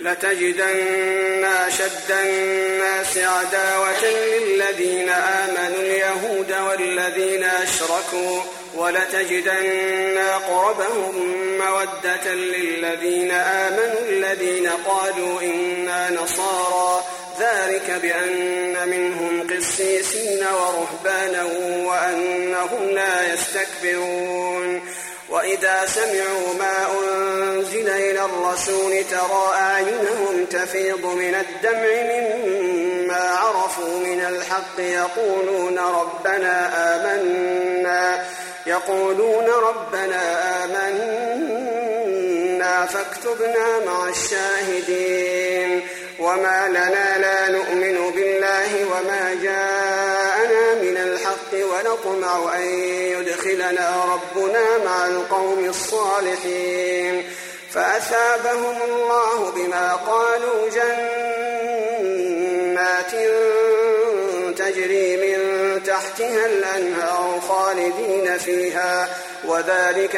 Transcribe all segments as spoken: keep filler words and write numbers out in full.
لتجدن أشد الناس عداوة للذين آمنوا اليهود والذين أشركوا ولتجدن أقربهم مودة للذين آمنوا الذين قالوا إنا نصارى ذلك بأن منهم قسيسين ورهبانا وأنهم لا يستكبرون وإذا سمعوا ما أنزل إلى الرسول ترى أعينهم تفيض من الدمع مما عرفوا من الحق يقولون ربنا آمنا يقولون ربنا آمنا فاكتبنا مع الشاهدين وما لنا لا نؤمن بالله وما جاءنا من الحق ونطمع أن يدخلنا ربنا مع القوم الصالحين فأثابهم الله بما قالوا جنات تجري من تحتها الأنهار خالدين فيها وذلك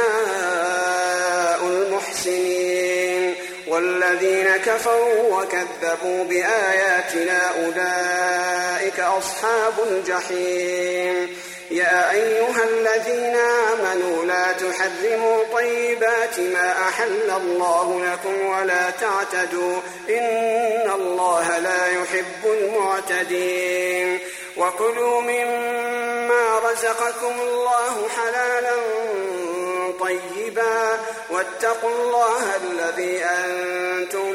جزاء المحسنين والذين كفروا وكذبوا بآياتنا أولئك أصحاب الجحيم يا أيها الذين آمنوا لا تحرموا طيبات ما أحل الله لكم ولا تعتدوا إن الله لا يحب المعتدين وكلوا مما رزقكم الله حلالا طيبا واتقوا الله الذي أنتم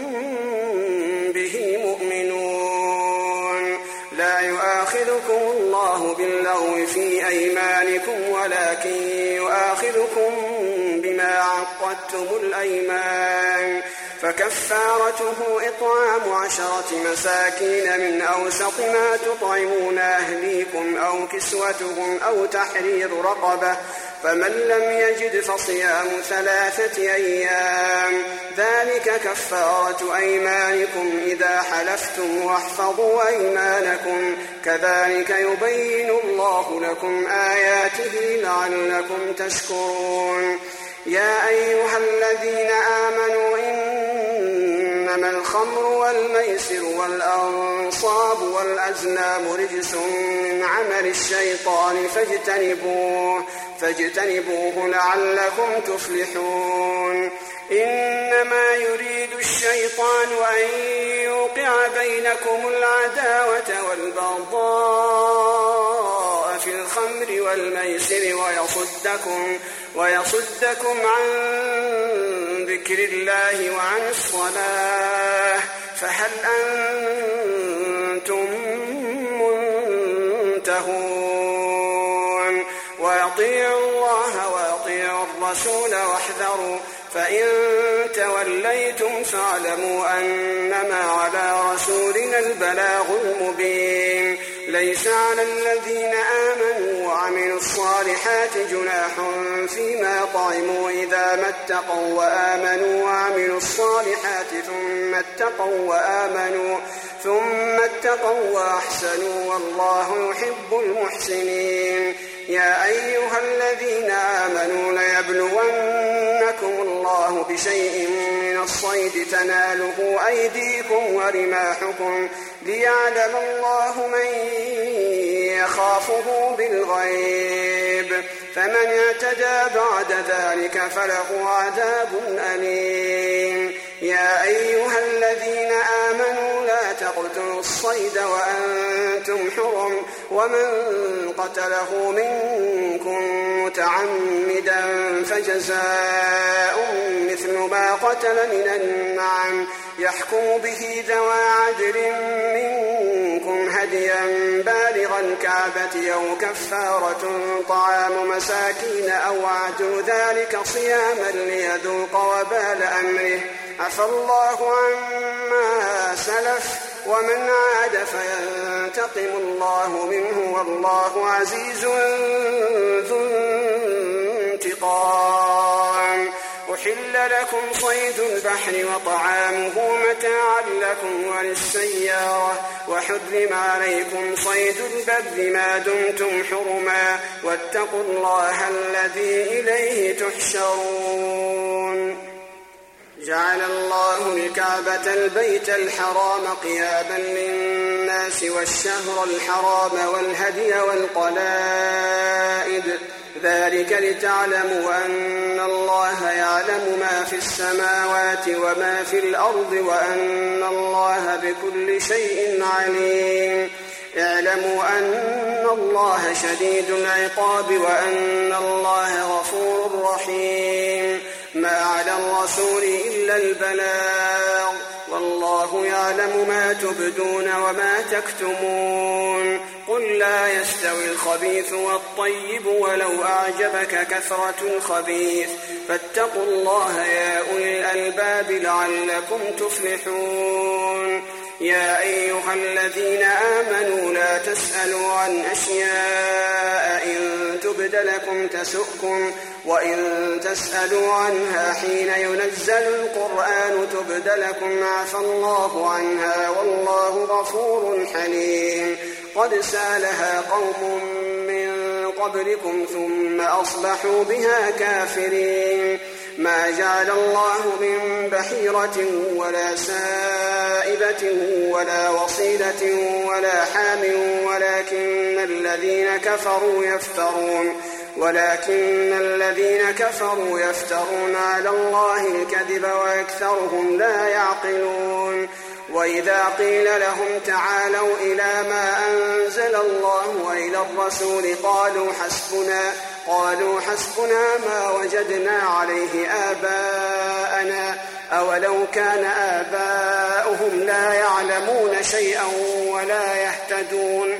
به مؤمنون لا يؤاخذكم الله باللغو في أيمانكم ولكن يؤاخذكم بما عقدتم الأيمان فكفارته إطعام عشرة مساكين من أوسط ما تطعمون أهليكم أو كسوتهم أو تحرير رقبة فمن لم يجد فصيام ثلاثة أيام ذلك كفارة أيمانكم إذا حلفتم واحفظوا أيمانكم كذلك يبين الله لكم آياته لعلكم تشكرون يا أيها الذين آمنوا إنما الخمر والميسر والأنصاب والأزلام رجس من عمل الشيطان فاجتنبوه فاجتنبوه لعلكم تفلحون إنما يريد الشيطان أن يوقع بينكم العداوة والبغضاء في الخمر والميسر ويصدكم, ويصدكم عن ذكر الله وعن الصلاة فهل أنتم منتهون وأطيعوا الله وأطيعوا الرسول واحذروا فإن توليتم فاعلموا أنما على رسولنا البلاغ المبين ليس على الذين آمنوا وعملوا الصالحات جناح فيما طعموا إذا ما اتقوا وآمنوا وعملوا الصالحات ثم اتقوا وآمنوا ثم اتقوا وأحسنوا والله يحب المحسنين يا أيها الذين آمنوا ليبلونكم الله بشيء من الصيد تناله أيديكم ورماحكم ليعلم الله من يخافه بالغيب فمن اعتدى بعد ذلك فله عذاب أليم يا أيها الذين آمنوا لا تقتلوا الصيد وأنتم حرم ومن قتله منكم متعمدا فجزاء مثل ما قتل من النعم يحكم به ذوى عدل منكم هديا بالغ الكعبة أو كفارة طعام مساكين أو عدل ذلك صياما ليذوق وبال أمره عفى الله عما سلف ومن عاد فينتقم الله منه والله عزيز ذو انتقام أحل لكم صيد البحر وطعامه متاعا لكم وللسيارة وحرم عليكم صيد البر ما دمتم حرما واتقوا الله الذي إليه تحشرون جعل الله الكعبة البيت الحرام قياما للناس والشهر الحرام والهدي والقلائد ذلك لتعلموا أن الله يعلم ما في السماوات وما في الأرض وأن الله بكل شيء عليم. اعلموا أن الله شديد العقاب وأن الله غفور رحيم. ما على الرسول إلا البلاغ والله يعلم ما تبدون وما تكتمون. قل لا يستوي الخبيث والطيب ولو أعجبك كثرة الخبيث فاتقوا الله يا أولي الألباب لعلكم تفلحون. يا أيها الذين آمنوا لا تسألوا عن أشياء إن تبد لكم تسؤكم وإن تسألوا عنها حين ينزل القرآن تبد لكم عفى الله عنها والله غفور حليم. قد سألها قوم من قبلكم ثم أصبحوا بها كافرين. ما جعل الله من بحيرة ولا سائبة ولا وصيلة ولا حام ولكن الذين كفروا يفترون ولكن الذين كفروا يفترون على الله الكذب وأكثرهم لا يعقلون. وإذا قيل لهم تعالوا إلى ما أنزل الله وإلى الرسول قالوا حسبنا قالوا حسبنا ما وجدنا عليه آباءنا أولو كان آباؤهم لا يعلمون شيئا ولا يهتدون.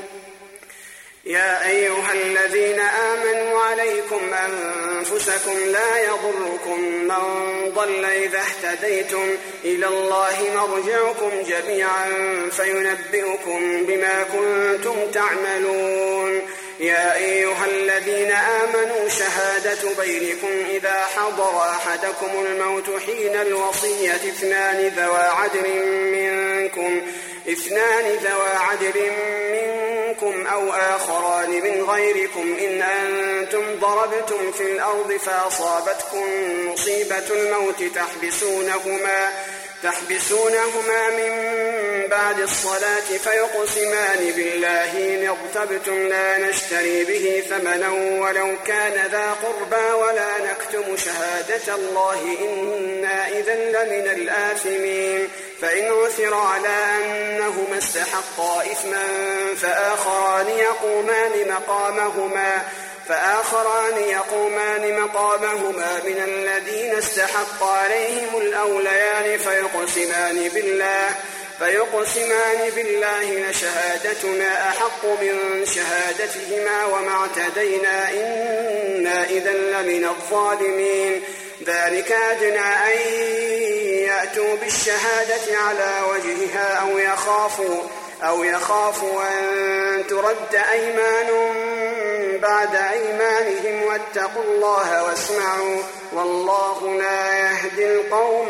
يا أيها الذين آمنوا عليكم أنفسكم لا يضركم من ضل إذا اهتديتم إلى الله مرجعكم جميعا فينبئكم بما كنتم تعملون. يا أيها الذين آمنوا شهادة بينكم إذا حضر أحدكم الموت حين الوصية اثنان ذوى عدل منكم اثنان ذوى عدل منكم أو آخران من غيركم إن أنتم ضربتم في الأرض فأصابتكم مصيبة الموت تحبسونهما تحبسونهما من بعد الصلاة فيقسمان بالله إن ارتبتم لا نشتري به ثمنا ولو كان ذا قربى ولا نكتم شهادة الله إنا إذا لمن الآثمين. فإن عثر على أنهما استحقا إثما فآخران يقومان مقامهما فآخران يقومان مقامهما من الذين استحق عليهم الأوليان فيقسمان بالله فيقسمان بالله لشهادتنا أحق من شهادتهما وما اعتدينا إنا إذا لمن الظالمين. ذلك أدنى أن يأتوا بالشهادة على وجهها أو يخافوا أو يخافوا أن ترد أيمان بعد أيمانهم واتقوا الله واسمعوا والله لا يهدي القوم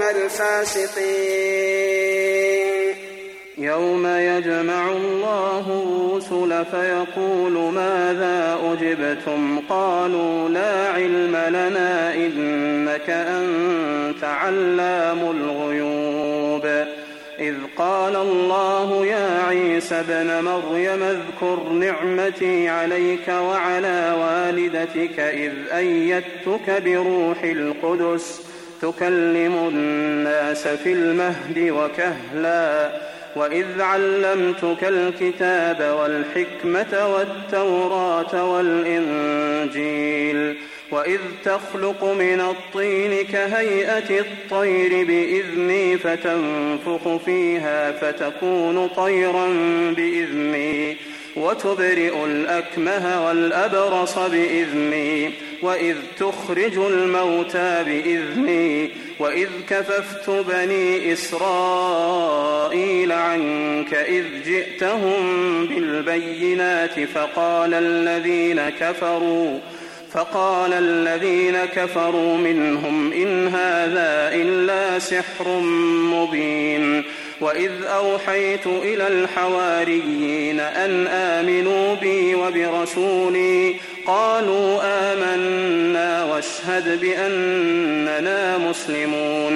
الفاسقين. يوم يجمع الله الرسل فيقول ماذا أجبتم قالوا لا علم لنا إنك أنت علام الغيوب. إذ قال الله يا عيسى ابن مريم اذكر نعمتي عليك وعلى والدتك إذ أيدتك بروح القدس تكلم الناس في المهد وكهلا وإذ علمتك الكتاب والحكمة والتوراة والإنجيل وإذ تخلق من الطين كهيئة الطير بإذني فتنفخ فيها فتكون طيرا بإذني وتبرئ الأكمه والأبرص بإذني وإذ تخرج الموتى بإذني وإذ كففت بني إسرائيل عنك إذ جئتهم بالبينات فقال الذين كفروا فقال الذين كفروا منهم إن هذا إلا سحر مبين. وإذ أوحيت إلى الحواريين أن آمنوا بي وبرسولي قالوا آمنا واشهد بأننا مسلمون.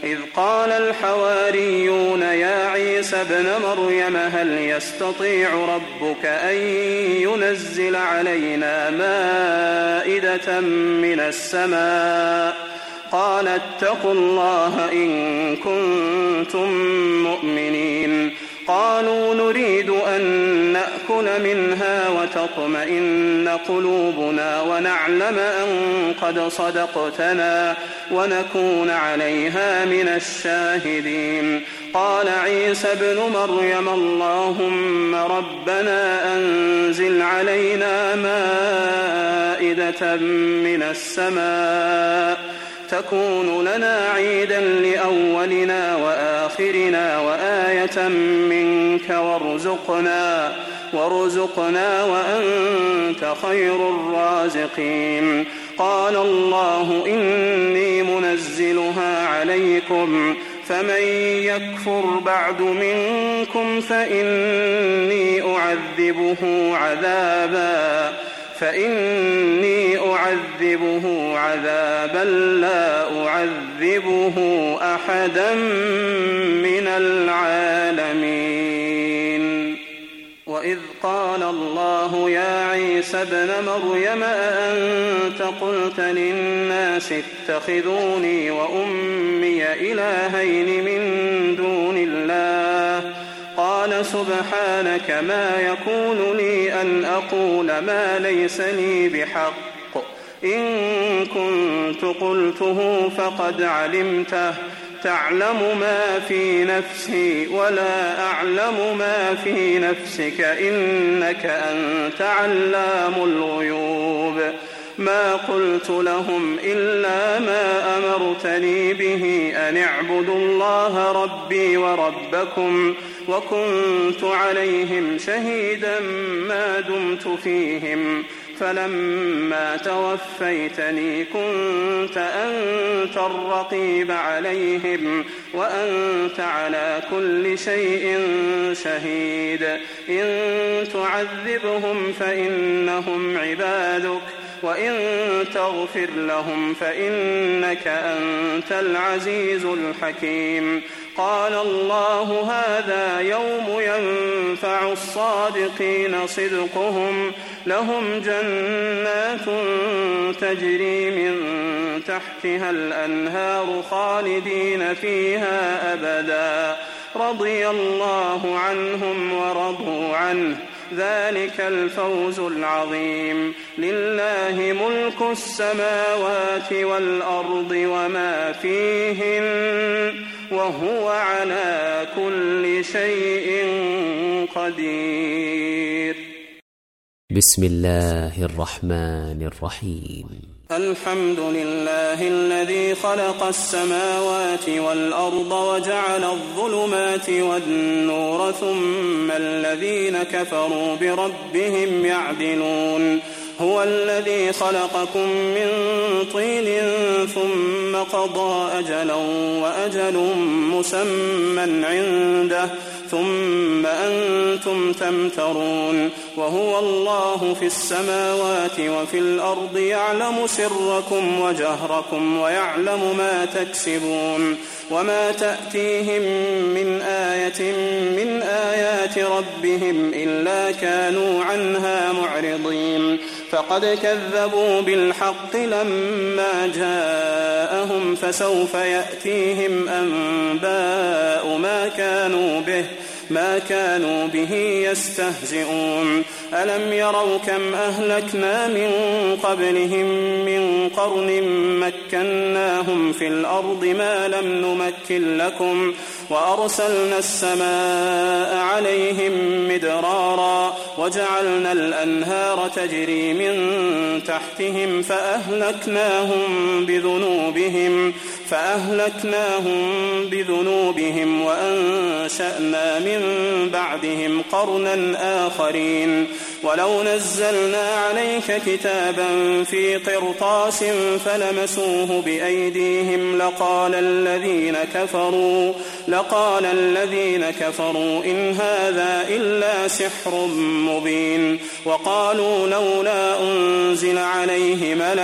إذ قال الحواريون يا عيسى ابن مريم هل يستطيع ربك أن ينزل علينا مائدة من السماء قال اتقوا الله إن كنتم مؤمنين قالوا نريد أن نأكل منها وتطمئن قلوبنا ونعلم أن قد صدقتنا ونكون عليها من الشاهدين قال عيسى ابن مريم اللهم ربنا أنزل علينا مائدة من السماء تكون لنا عيدا لأولنا وآخرنا وآية منك وارزقنا وارزقنا وأنت خير الرازقين قال الله إني منزلها عليكم فمن يكفر بعد منكم فإني أعذبه عذابا فإني أعذبه عذابا لا أعذبه أحدا من العالمين وإذ قال الله يا عيسى ابن مريم أأنت قلت للناس اتخذوني وأمي إلهين من دون الله قال سبحانك ما يكون لي أن أقول ما ليس لي بحق إن كنت قلته فقد علمته تعلم ما في نفسي ولا أعلم ما في نفسك إنك أنت علام الغيوب ما قلت لهم إلا ما أمرتني به أن اعبدوا الله ربي وربكم وكنت عليهم شهيدا ما دمت فيهم فلما توفيتني كنت أنت الرقيب عليهم وأنت على كل شيء شهيد إن تعذبهم فإنهم عبادك وإن تغفر لهم فإنك أنت العزيز الحكيم قال الله هذا يوم ينفع الصادقين صدقهم لهم جنات تجري من تحتها الأنهار خالدين فيها أبدا رضي الله عنهم ورضوا عنه ذلك الفوز العظيم لله ملك السماوات والأرض وما فيهن وهو على كل شيء قدير بسم الله الرحمن الرحيم الحمد لله الذي خلق السماوات والأرض وجعل الظلمات والنور ثم الذين كفروا بربهم يعدلون هو الذي خلقكم من طين ثم قضى أجلا وأجل مسمى عنده ثم أنتم تمترون وهو الله في السماوات وفي الأرض يعلم سركم وجهركم ويعلم ما تكسبون وما تأتيهم من آية من آيات ربهم إلا كانوا عنها معرضين فقد كذبوا بالحق لما جاءهم فسوف يأتيهم أنباء ما كانوا به ما كانوا به يستهزئون ألم يروا كم أهلكنا من قبلهم من قرن مكناهم في الأرض ما لم نمكن لكم وأرسلنا السماء عليهم مدرارا وجعلنا الأنهار تجري من تحتهم فأهلكناهم بذنوبهم فأهلكناهم بذنوبهم وأنشأنا من بعدهم قرنا آخرين ولو نزلنا عليك كتابا في قرطاس فلمسوه بأيديهم لقال الذين كفروا لقال الذين كفروا إن هذا إلا سحر مبين وقالوا لولا أنزل عليه ملك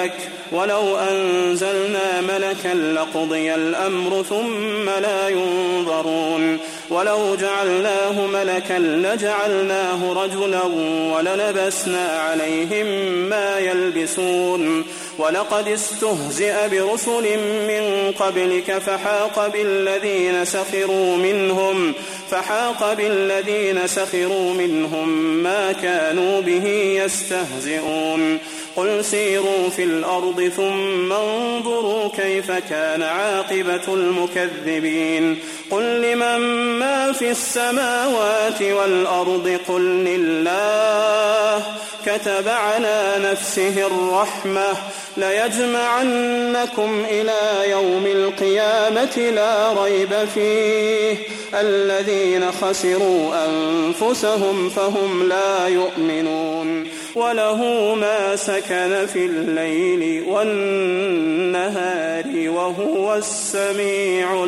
ولو أنزلنا ملكا لقضي الأمر ثم لا ينظرون ولو جعلناه ملكا لجعلناه رجلا وللبسنا عليهم ما يلبسون ولقد استهزئ برسل من قبلك فحاق بالذين سخروا منهم فحاق بالذين سخروا منهم ما كانوا به يستهزئون قل سيروا في الأرض ثم انظروا كيف كان عاقبة المكذبين قل لمن ما في السماوات والأرض قل لله كتب على نفسه الرحمة ليجمعنكم إلى يوم القيامة لا ريب فيه الذين خسروا أنفسهم فهم لا يؤمنون وله ما سكن في الليل والنهار وهو السميع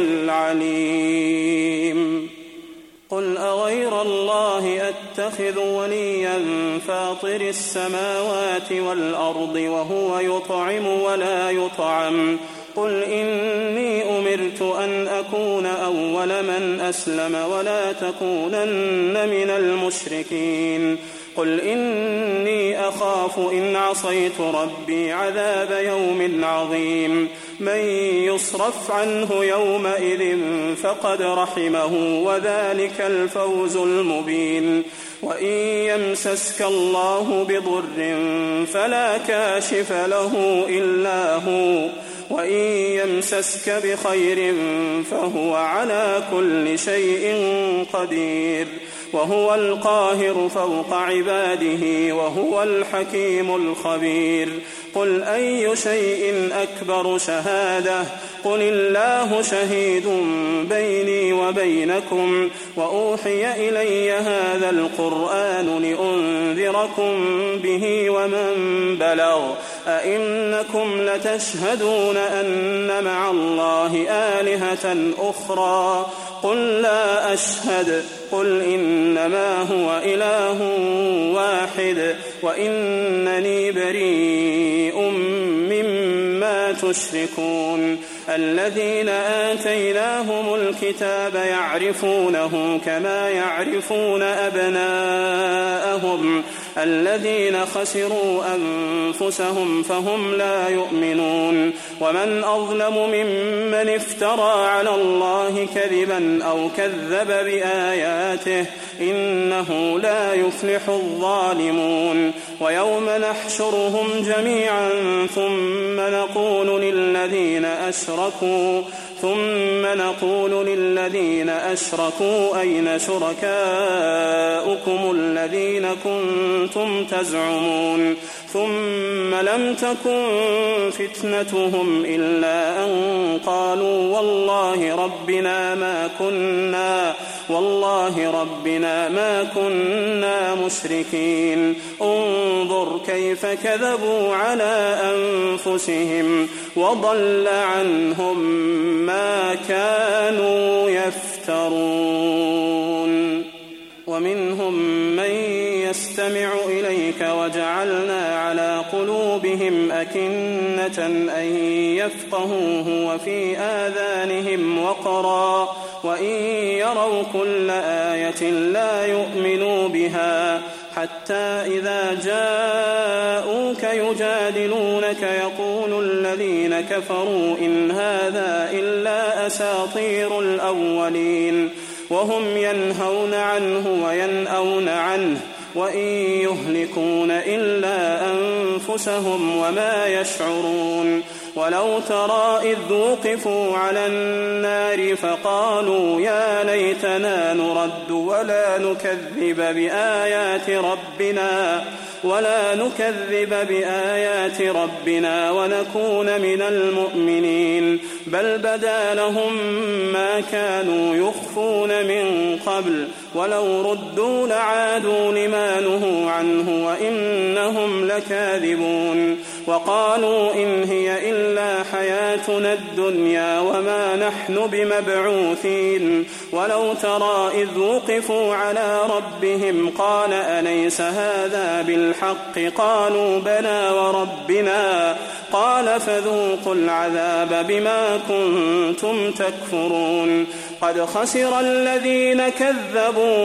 العليم قل أغير الله أتخذ وليا فاطر السماوات والأرض وهو يطعم ولا يطعم قل إني أمرت أن أكون أول من أسلم ولا تكونن من المشركين قل إني أخاف إن عصيت ربي عذاب يوم عظيم من يصرف عنه يومئذ فقد رحمه وذلك الفوز المبين وإن يمسسك الله بضر فلا كاشف له إلا هو وإن يمسسك بخير فهو على كل شيء قدير وهو القاهر فوق عباده وهو الحكيم الخبير قل أي شيء أكبر شهادة قل الله شهيد بيني وبينكم وأوحي إلي هذا القرآن لأنذركم به ومن بلغ أئنكم لتشهدون أن مع الله آلهة أخرى قل لا أشهد قل إنما هو إله واحد وإنني بريء مما تشركون الذين آتيناهم الكتاب يعرفونه كما يعرفون أبناءهم الذين خسروا أنفسهم فهم لا يؤمنون ومن أظلم ممن افترى على الله كذبا أو كذب بآياته إنه لا يفلح الظالمون ويوم نحشرهم جميعا ثم نقول للذين أشركوا ثم نقول للذين أشركوا أين شركاؤكم الذين كنتم تزعمون ثم لم تكن فتنتهم إلا أن قالوا والله ربنا ما كنا والله ربنا ما كنا مشركين انظر كيف كذبوا على أنفسهم وضل عنهم ما كانوا يفترون ومنهم من يستمع إليك وجعلنا على قلوبهم أكنة أن يفقهوه وفي آذانهم وقرا وإن يروا كل آية لا يؤمنوا بها حتى إذا جاءوك يجادلونك يقول الذين كفروا إن هذا إلا أساطير الأولين وهم ينهون عنه وينأون عنه وإن يهلكون إلا أنفسهم وما يشعرون ولو ترى إذ وقفوا على النار فقالوا يا ليتنا نرد ولا نكذب بآيات ربنا ولا نكذب بآيات ربنا ونكون من المؤمنين بل بدا لهم ما كانوا يخفون من قبل ولو ردوا لعادوا لما نهوا عنه وإنهم لكاذبون وقالوا إن هي إلا حياتنا الدنيا وما نحن بمبعوثين ولو ترى إذ وقفوا على ربهم قال أليس هذا بالحق قالوا بلى وربنا قال فذوقوا العذاب بما كنتم تكفرون قد خسر الذين كذبوا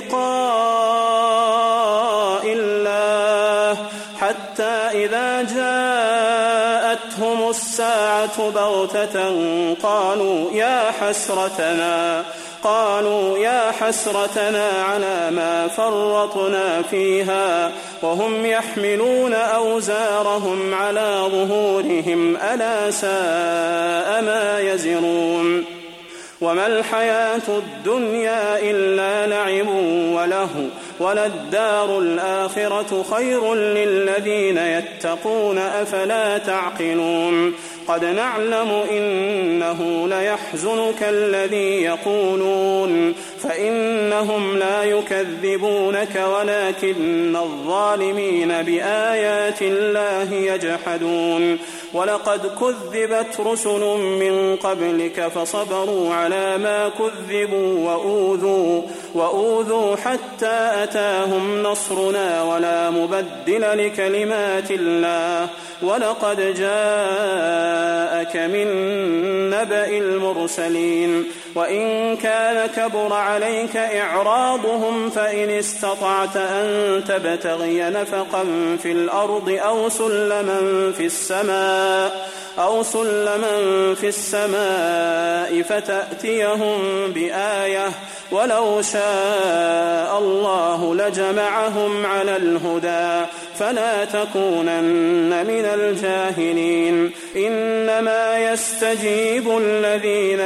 بلقاء الله حتى إذا جاءتهم الساعة بغتة قالوا يا حسرتنا قالوا يا حسرتنا على ما فرطنا فيها وهم يحملون أوزارهم على ظهورهم ألا ساء ما يزرون وما الحياة الدنيا إلا لعب وله وللدار الآخرة خير للذين يتقون أفلا تعقلون قد نعلم إنه ليحزنك الذي يقولون فإنهم لا يكذبونك ولكن الظالمين بآيات الله يجحدون ولقد كذبت رسل من قبلك فصبروا على ما كذبوا وأوذوا, وأوذوا حتى أتاهم نصرنا ولا مبدل لكلمات الله ولقد جاءك من نبأ المرسلين وإن كان كبر عليك إعراضهم فإن استطعت أن تبتغي نفقا في الأرض أو سلما في السماء أو سلما في السماء فتأتيهم بآية ولو شاء الله لجمعهم على الهدى فلا تكونن من الجاهلين إنما يستجيب الذين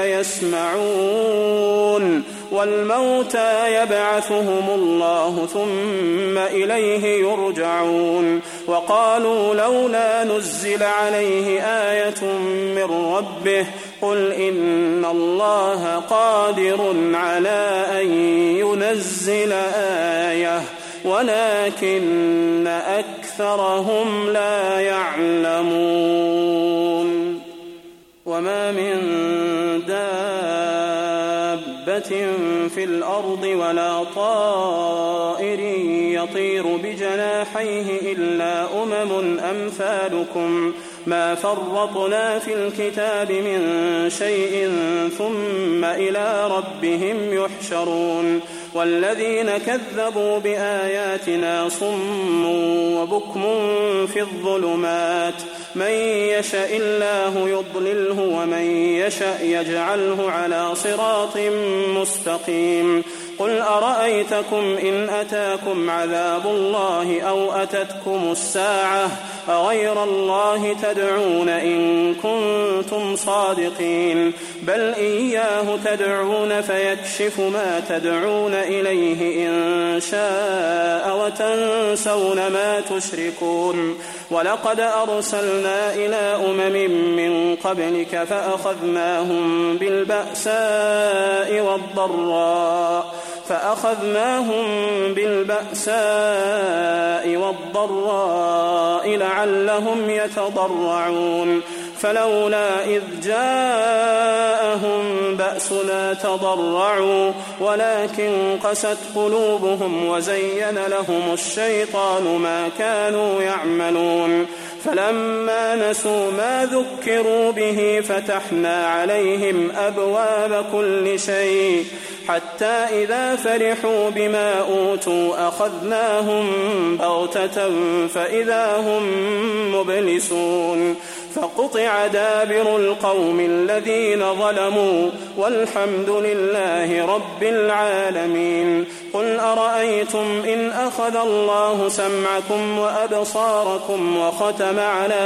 يسمعون والموتى يبعثهم الله ثم إليه يرجعون وقالوا لولا نزل عليه آية من ربه قل إن الله قادر على أن ينزل آية ولكن أكثرهم لا يعلمون وما من دابة في الأرض ولا طائر يطير بجناحيه إلا أمم أمثالكم ما فرطنا في الكتاب من شيء ثم إلى ربهم يحشرون والذين كذبوا بآياتنا صم وبكم في الظلمات من يشاء الله يضلله ومن يشاء يجعله على صراط مستقيم قل أرأيتكم إن أتاكم عذاب الله أو أتتكم الساعة أغير الله تدعون إن كنتم صادقين بل إياه تدعون فيكشف ما تدعون إليه إن شاء وتنسون ما تشركون ولقد أرسلنا إلى أمم من قبلك فأخذناهم بالبأساء والضراء فأخذناهم بالبأساء والضراء لعلهم يتضرعون فلولا إذ جاءهم بأسنا تضرعوا ولكن قست قلوبهم وزين لهم الشيطان ما كانوا يعملون فلما نسوا ما ذكروا به فتحنا عليهم أبواب كل شيء حتى إذا فرحوا بما أوتوا أخذناهم بغتة فإذا هم مبلسون فقطع دابر القوم الذين ظلموا والحمد لله رب العالمين قل أرأيتم إن أخذ الله سمعكم وأبصاركم وختم على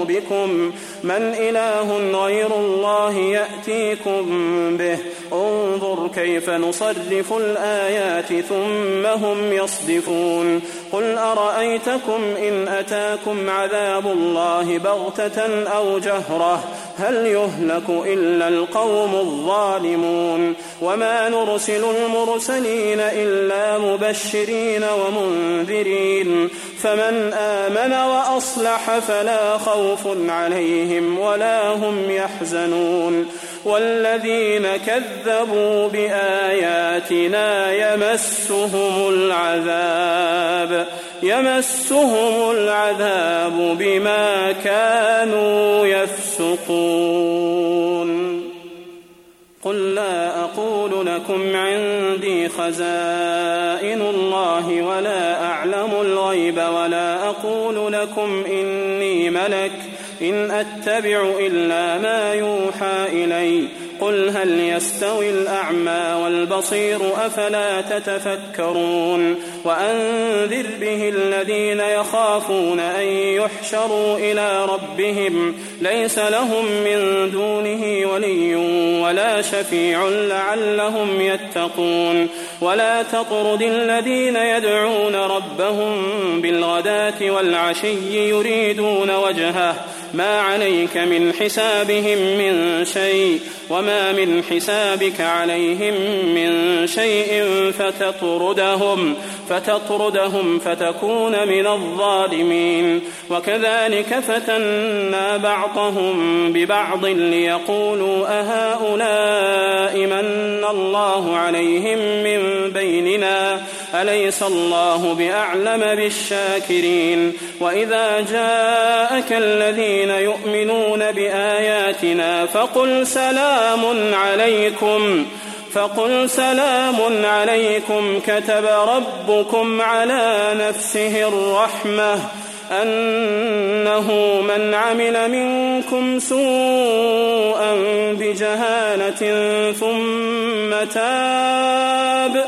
قلوبكم من إله غير الله يأتيكم به انظر كيف نصرف الآيات ثم هم يصدفون قل أرأيتكم إن أتاكم عذاب الله بغتة أو جهرة هل يهلك إلا القوم الظالمون وما نرسل المرسلين إلا مبشرين ومنذرين فمن آمن وأصلح فلا خوف عليهم ولا هم يحزنون والذين كذبوا بآياتنا يمسهم العذاب يمسهم العذاب بما كانوا يفسقون قل لا أقول لكم عندي خزائن الله ولا أعلم الغيب ولا أقول لكم إني ملك إن أتبع إلا ما يوحى إلي قل هل يستوي الأعمى والبصير أفلا تتفكرون وأنذر به الذين يخافون أن يحشروا إلى ربهم ليس لهم من دونه ولي ولا شفيع لعلهم يتقون ولا تطرد الذين يدعون ربهم بالغداة والعشي يريدون وجهه ما عليك من حسابهم من شيء وما من حسابك عليهم من شيء فتطردهم فتطردهم فتكون من الظالمين وكذلك فتنا بعضهم ببعض ليقولوا أهؤلاء من الله عليهم من بيننا أليس الله بأعلم بالشاكرين وإذا جاءك الذين يؤمنون بآياتنا فقل سلام عليكم فقل سلام عليكم كتب ربكم على نفسه الرحمة أنه من عمل منكم سوءا بجهالة ثم تاب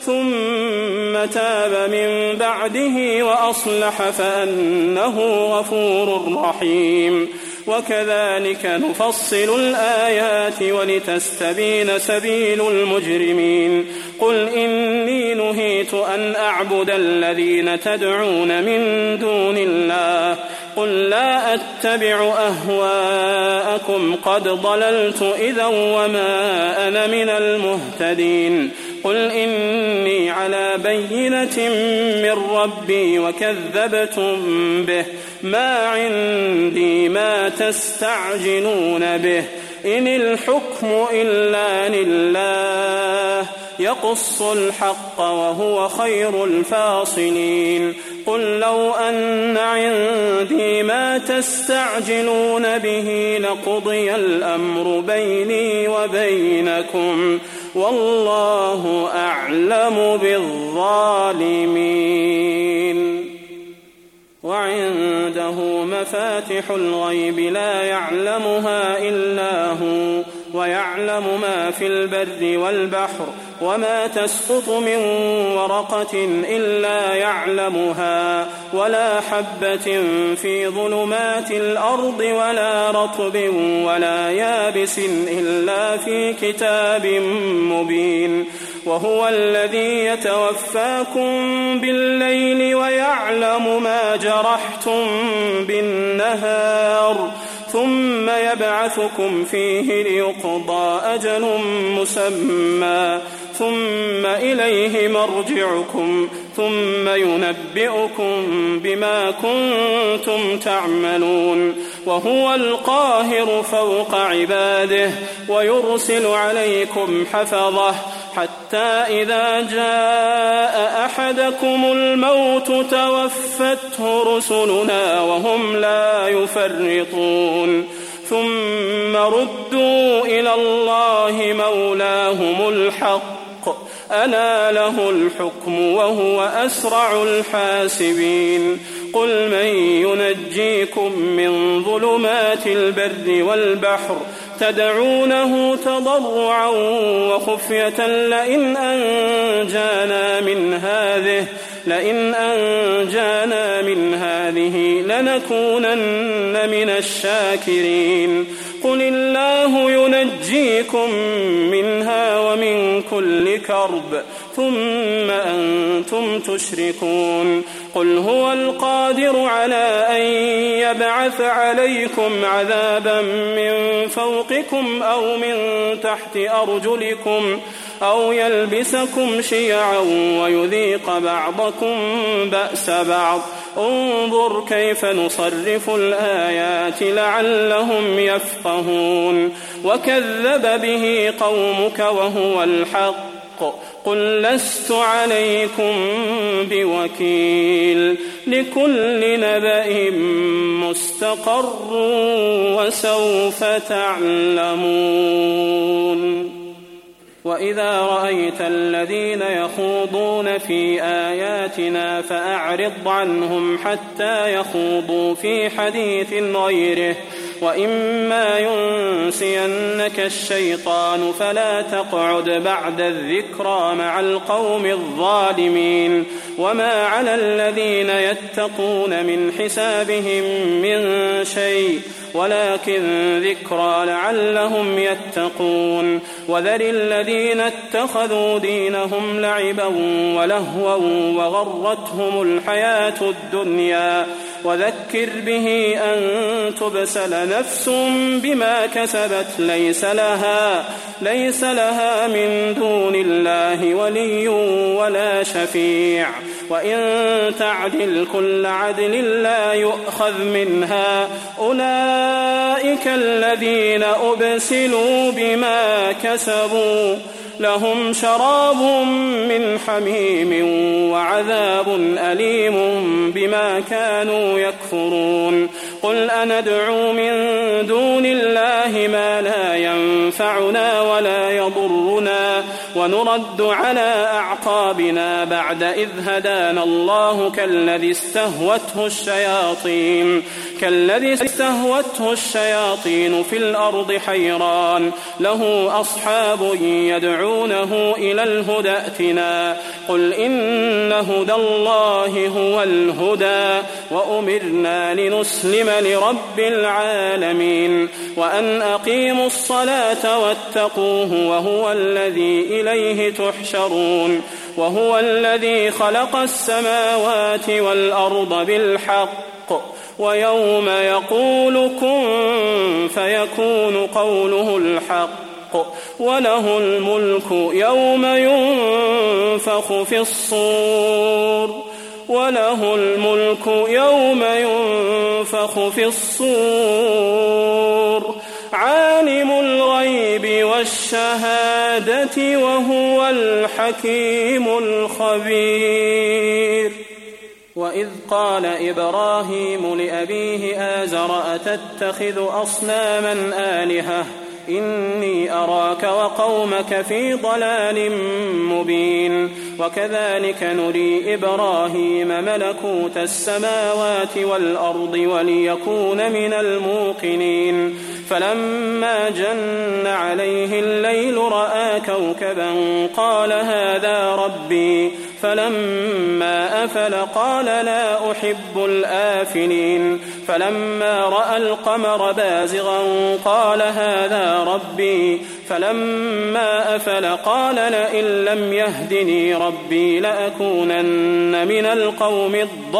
ثم تاب من بعده وأصلح فأنه غفور رحيم وكذلك نفصل الآيات ولتستبين سبيل المجرمين قل إني نهيت أن أعبد الذين تدعون من دون الله قل لا أتبع أهواءكم قد ضللت إذا وما أنا من المهتدين قل إني على بينة من ربي وكذبتم به ما عندي ما تستعجلون به إن الحكم إلا لله يقص الحق وهو خير الفاصلين قل لو أن عندي ما تستعجلون به لقضي الأمر بيني وبينكم والله أعلم بالظالمين وعنده مفاتح الغيب لا يعلمها إلا هو ويعلم ما في البر والبحر وما تسقط من ورقة إلا يعلمها ولا حبة في ظلمات الأرض ولا رطب ولا يابس إلا في كتاب مبين وهو الذي يتوفاكم بالليل ويعلم ما جرحتم بالنهار ثم يبعثكم فيه ليقضى أجل مسمى ثم إليه مرجعكم ثم ينبئكم بما كنتم تعملون وهو القاهر فوق عباده ويرسل عليكم حفظه حتى إذا جاء أحدكم الموت توفته رسلنا وهم لا يفرطون ثم ردوا إلى الله مولاهم الحق ألا له الحكم وهو أسرع الحاسبين قل من ينجيكم من ظلمات البر والبحر تدعونه تضرعا وخفية لئن أنجانا من هذه لئن أنجانا من هذه لنكونن من الشاكرين قل الله ينجيكم منها ومن كل كرب ثم أنتم تشركون قل هو القادر على أن يبعث عليكم عذابا من فوقكم أو من تحت أرجلكم أو يلبسكم شيعا ويذيق بعضكم بأس بعض انظر كيف نصرف الآيات لعلهم يفقهون وكذب به قومك وهو الحق قل لست عليكم بوكيل لكل نبأ مستقر وسوف تعلمون وإذا رأيت الذين يخوضون في آياتنا فأعرض عنهم حتى يخوضوا في حديث غيره وإما ينسينك الشيطان فلا تقعد بعد الذكرى مع القوم الظالمين وما على الذين يتقون من حسابهم من شيء ولكن ذكرى لعلهم يتقون وذر الذين اتخذوا دينهم لعبا ولهوا وغرتهم الحياة الدنيا وذكر به أن تبسل نفس بما كسبت ليس لها, ليس لها من دون الله ولي ولا شفيع وإن تعدل كل عدل لا يؤخذ منها أولئك الذين أبسلوا بما كسبوا لهم شراب من حميم وعذاب أليم بما كانوا يكفرون قل أندعو من دون الله ما لا ينفعنا ولا يضرنا ونرد على أعقابنا بعد إذ هدانا الله كالذي استهوته الشياطين كالذي استهوته الشياطين في الأرض حيران له أصحاب يدعونه إلى الهدى ائتنا قل إن هدى الله هو الهدى وأمرنا لنسلم لرب العالمين وأن أقيموا الصلاة واتقوه وهو الذي إليه تحشرون وهو الذي خلق السماوات والأرض بالحق ويوم يقول كن فيكون قوله الحق وله الملك يوم ينفخ في الصور وله الملك يوم ينفخ في الصور عالم الغيب والشهادة وهو الحكيم الخبير وإذ قال إبراهيم لأبيه آزر أتتخذ أصناما آلهة إني أراك وقومك في ضلال مبين وكذلك نري إبراهيم ملكوت السماوات والأرض وليكون من الموقنين فلما جن عليه الليل رأى كوكبا قال هذا ربي فلما أفل قال لا أحب الآفلين فلما رأى القمر بازغا قال هذا ربي فلما أفل قال لئن لم يهدني ربي لأكونن من القوم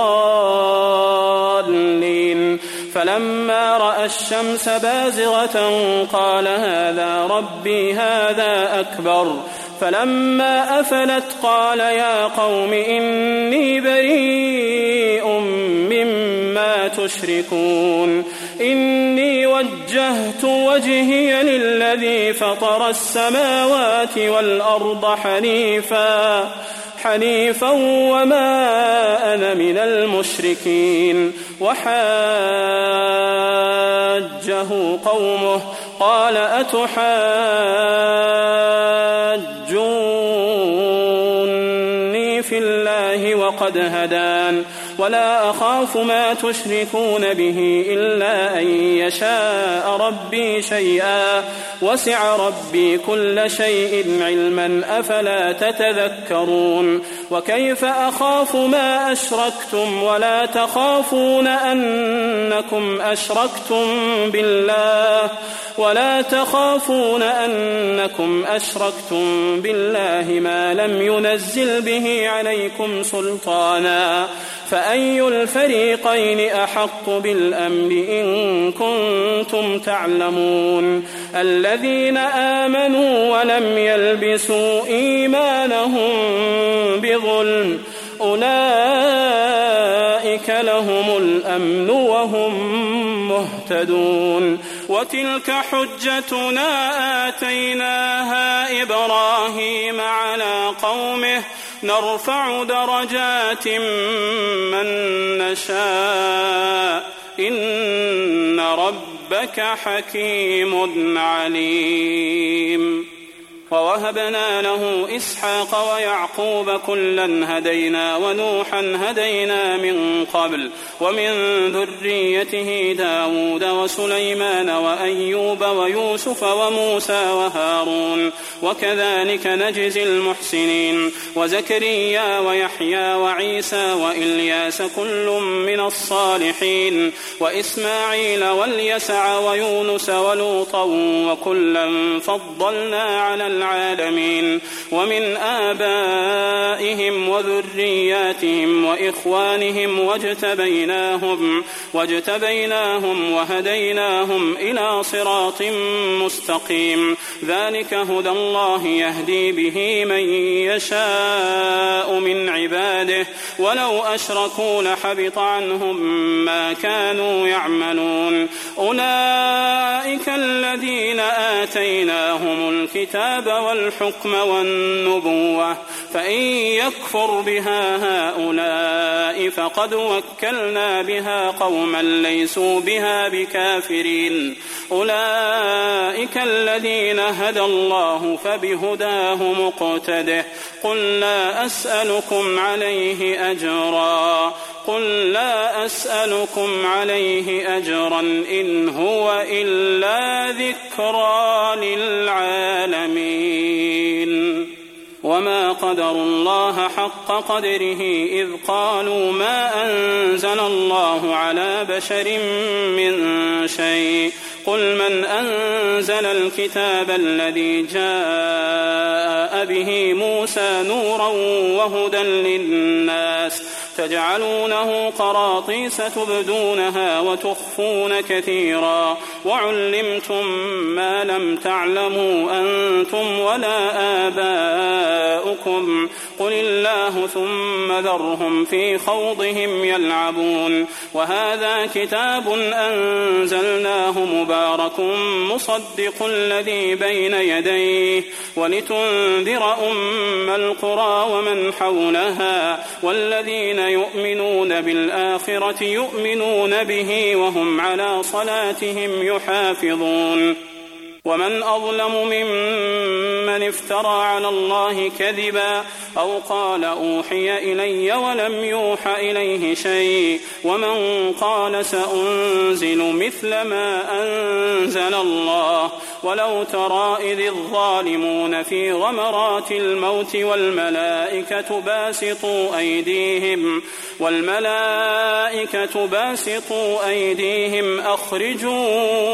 الضالين فلما رأى الشمس بازغة قال هذا ربي هذا أكبر فلما أفلت قال يا قوم إني بريء مما تشركون إني وجهت وجهي للذي فطر السماوات والأرض حنيفا حنيفا وما أنا من المشركين وحاجه قومه قال أتحاجوني في الله وقد هدان ولا أخاف ما تشركون به إلا أن يشاء ربي شيئا وسع ربي كل شيء علما أفلا تتذكرون وكيف أخاف ما أشركتم ولا تخافون أنكم أشركتم بالله ولا تخافون أنكم أشركتم بالله ما لم ينزل به عليكم سلطانا فأي الفريقين أحق بالأمن إن كنتم تعلمون الذين آمنوا ولم يلبسوا إيمانهم بظلم أولئك لهم الأمن وهم مهتدون وتلك حجتنا آتيناها إبراهيم على قومه نرفع درجات من نشاء إن ربك حكيم عليم ووهبنا له إسحاق ويعقوب كلا هدينا ونوحا هدينا من قبل ومن ذريته داود وسليمان وأيوب ويوسف وموسى وهارون وكذلك نجزي المحسنين وزكريا ويحيى وعيسى وإلياس كل من الصالحين وإسماعيل واليسع ويونس ولوطا وكلا فضلنا على العالمين ومن آبائهم وذرياتهم وإخوانهم واجتبيناهم, واجتبيناهم وهديناهم إلى صراط مستقيم ذلك هدى الله يهدي به من يشاء من عباده ولو أشركوا لحبط عنهم ما كانوا يعملون أولئك الذين آتيناهم الكتاب والحكم والنبوة فإن يكفر بها هؤلاء فقد وكلنا بها قوما ليسوا بها بكافرين أولئك الذين هدى الله فبهداه مقتده قل لا أسألكم عليه أجرا قل لا أسألكم عليه أجرا إن هو إلا ذكرى للعالمين وما قدروا الله حق قدره إذ قالوا ما أنزل الله على بشر من شيء قل من أنزل الكتاب الذي جاء به موسى نورا وهدى للناس تجعلونه قراطيس تبدونها وتخفون كثيرا وعلمتم ما لم تعلموا أنتم ولا آباؤكم قل الله ثم ذرهم في خوضهم يلعبون وهذا كتاب أنزلناه مبارك مصدق الذي بين يديه ولتنذر أم القرى ومن حولها والذين يؤمنون بالآخرة يؤمنون به وهم على صلاتهم يحافظون ومن أظلم ممن افترى على الله كذبا أو قال أوحي إلي ولم يوح إليه شيء ومن قال سأنزل مثل ما أنزل الله ولو ترى إذ الظالمون في غمرات الموت والملائكة باسطوا أيديهم والملائكة باسطوا أيديهم أخرجوا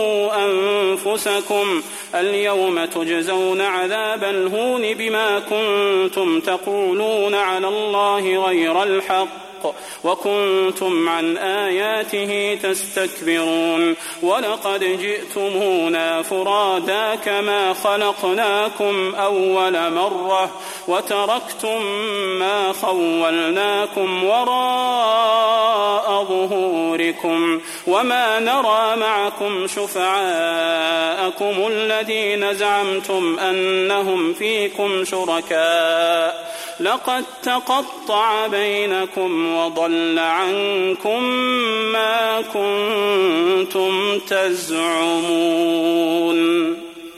أنفسكم اليوم تجزون عذاب الهون بما كنتم تقولون على الله غير الحق وكنتم عن آياته تستكبرون ولقد جئتمونا فرادا كما خلقناكم أول مرة وتركتم ما خولناكم وراء ظهوركم وما نرى معكم شفعاءكم الذين زعمتم أنهم فيكم شركاء لقد تقطع بينكم وضل عنكم ما كنتم تزعمون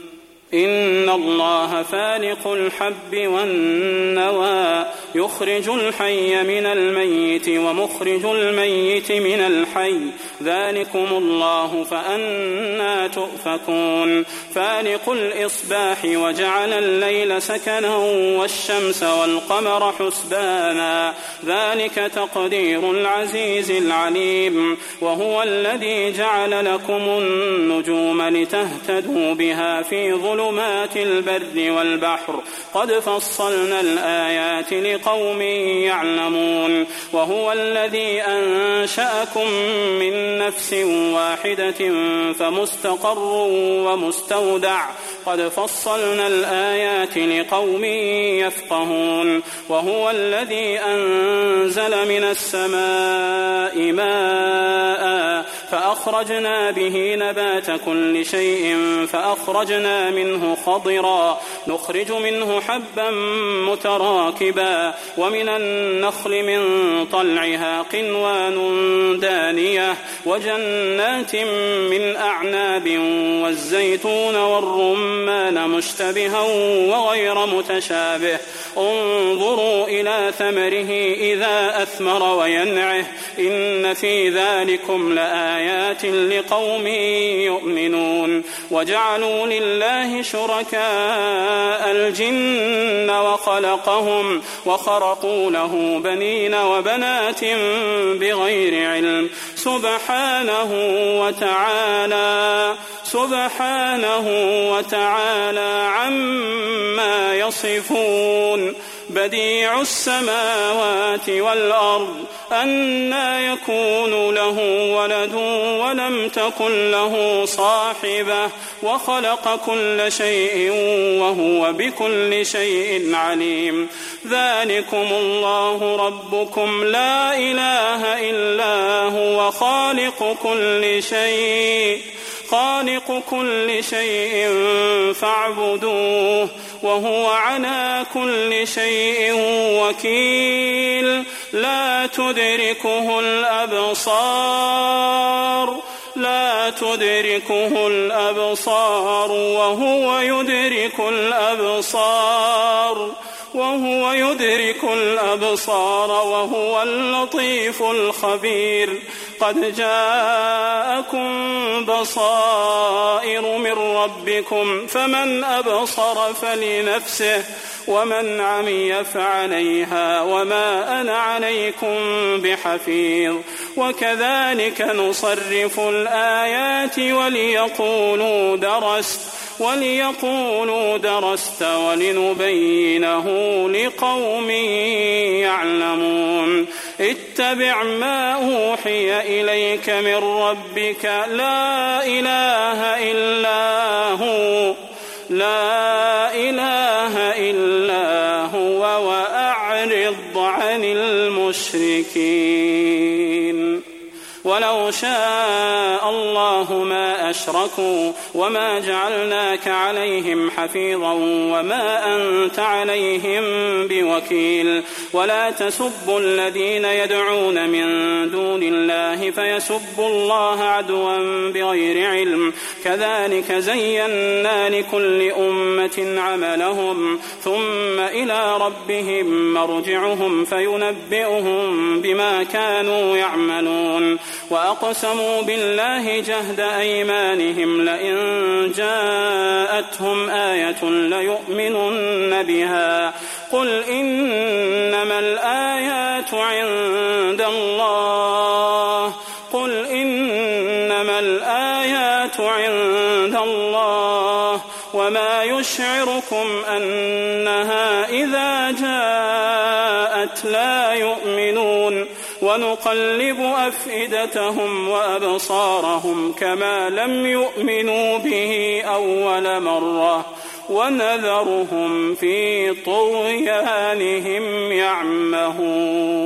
إن الله فالق الحب والنوى يخرج الحي من الميت ومخرج الميت من الحي ذلكم الله فأنى تؤفكون فالق الإصباح وجعل الليل سكنا والشمس والقمر حسبانا ذلك تقدير العزيز العليم وهو الذي جعل لكم النجوم لتهتدوا بها في ظلمات ظلمات البر والبحر قد فصلنا الآيات لقوم يعلمون وهو الذي أنشأكم من نفس واحدة فمستقر ومستودع قد فصلنا الآيات لقوم يفقهون وهو الذي أنزل من السماء ماء فأخرجنا به نبات كل شيء فأخرجنا منه خضرا نخرج منه حبا متراكبا ومن النخل من طلعها قنوان دانية وجنات من أعناب والزيتون والرمان مشتبها وغير متشابه انظروا إلى ثمره إذا أثمر وينعه إن في ذلكم لآيات لقوم يؤمنون وجعلوا لله شركاء الجن وخلقهم وخرقوا له بنين وبنات بغير علم سبحانه وتعالى سبحانه وتعالى عما يصفون بديع السماوات والأرض أنى يكون له ولد ولم تكن له صاحبة وخلق كل شيء وهو بكل شيء عليم ذلكم الله ربكم لا إله إلا هو خالق كل شيء خالق كل شيء فاعبدوه وهو على كل شيء وكيل لا تدركه الأبصار لا تدركه الأبصار وهو يدرك الأبصار وهو يدرك الأبصار وهو اللطيف الخبير قد جاءكم بصائر من ربكم فمن أبصر فلنفسه ومن عمي فعليها وما أنا عليكم بحفيظ وكذلك نصرف الآيات وليقولوا درست وليقولوا درست ولنبينه لقوم يعلمون اتبع ما أوحي إليك من ربك لا إله إلا هو لا إله إلا هو وأعرض عن المشركين ولو شاء الله ما أشركوا وما جعلناك عليهم حفيظا وما أنت عليهم بوكيل ولا تسبوا الذين يدعون من دون الله فيسبوا الله عدوا بغير علم كذلك زينا لكل أمة عملهم ثم إلى ربهم مرجعهم فينبئهم بما كانوا يعملون وأقسموا بالله جهد أيمانهم لئن جاءتهم آية ليؤمنن بها قل إنما الآيات عند الله قل إنما الآيات عند الله وما يشعركم أنها إذا جاءت لا يؤمنون ونقلب أفئدتهم وأبصارهم كما لم يؤمنوا به أول مرة ونذرهم في طغيانهم يعمهون.